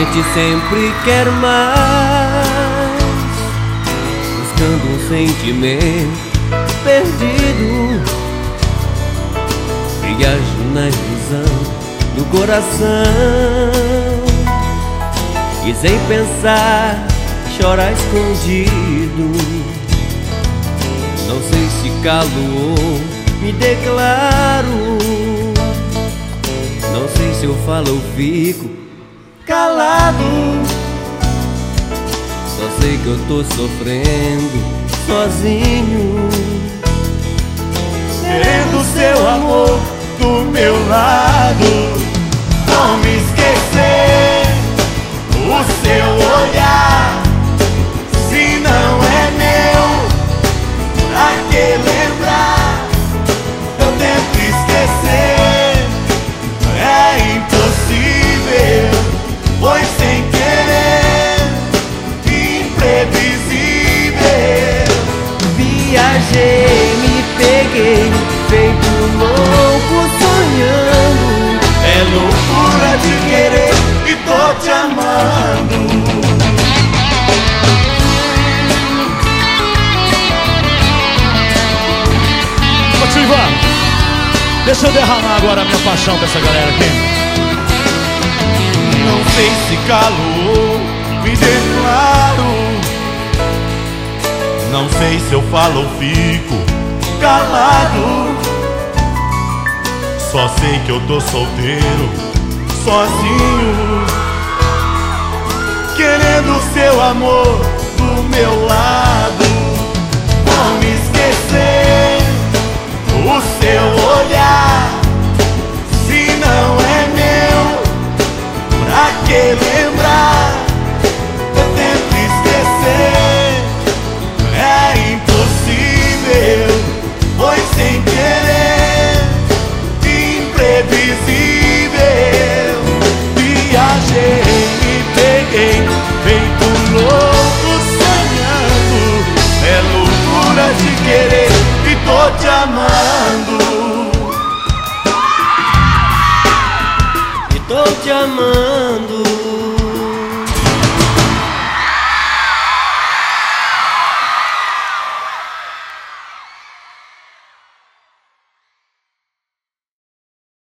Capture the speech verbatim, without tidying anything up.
mente sempre quer mais, buscando um sentimento perdido. Viajo na ilusão do coração e sem pensar chorar escondido. Não sei se calo ou me declaro, não sei se eu falo ou fico calado. Só sei que eu tô sofrendo sozinho, querendo seu amor do meu lado. Como esquecer o seu olhar, se não é meu, pra que lembrar? Eu tento esquecer, é impossível, foi sem querer, imprevisível. Viajei, me peguei, feito louco sonhando. É loucura de querer e tô te amando. Ô tio Ivan, deixa eu derramar agora a minha paixão pra essa galera aqui. Não sei se calo ou me declaro, não sei se eu falo ou fico calado. Só sei que eu tô solteiro, sozinho, querendo seu amor do meu lado. Como esquecer o seu olhar, se não é meu, pra que lembrar? Eu tento esquecer, é impossível, foi sem querer, imprevisível. Viajei, me peguei, feito louco sonhando. É loucura de querer e tô te amando. E tô te amando.